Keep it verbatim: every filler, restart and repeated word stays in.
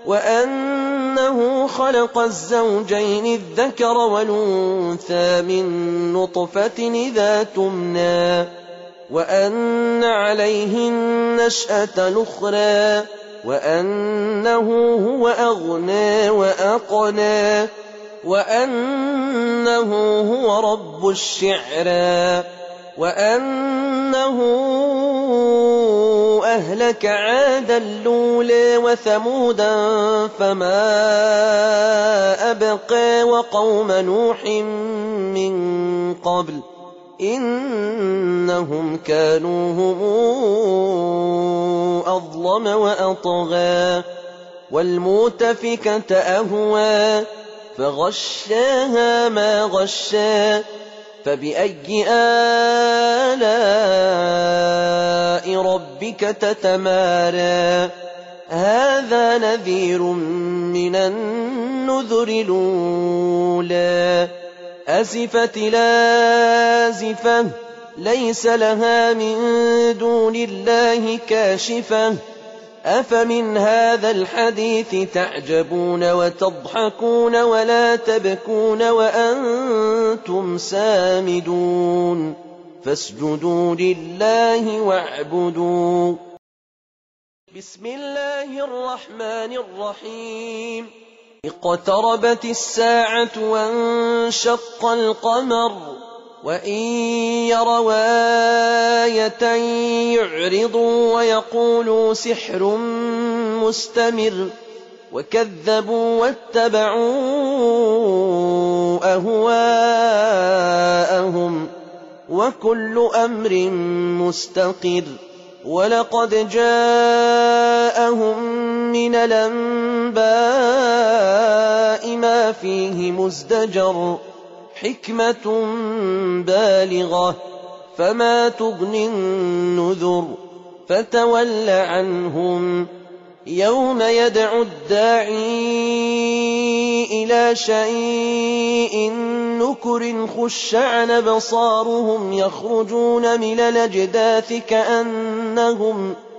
وأنه خلق الزوجين الذكر والأنثى من نطفة إذا تمنى وأن عليه النشأة الأخرى وأنه هو أغنى وأقنى وأنه هو رب الشعرى وأنه أهلك عادا الأولى وثمودا فما أبقى وقوم نوح من قبل إنهم كانوا هم أظلم وأطغى والمؤتفكة أهوى فغشاها ما غشى فبأي آلاء ربك تتمارى هذا نذير من النذر الأولى أزفت لازفة ليس لها من دون الله كاشفة أفمن هذا الحديث تعجبون وتضحكون ولا تبكون وأنتم سامدون فاسجدوا لله واعبدوا. بسم الله الرحمن الرحيم. اقتربت الساعة وانشق القمر وإن يروا آية يعرضوا ويقولوا سحر مستمر وكذبوا واتبعوا أهواءهم وكل أمر مستقر ولقد جاءهم من الأنباء ما فيه مزدجر حكمة بالغة فما تغني النذر فتول عنهم يوم يدعو الداعي إلى شيء نكر خش عن بصارهم يخرجون من الأجداث كأنهم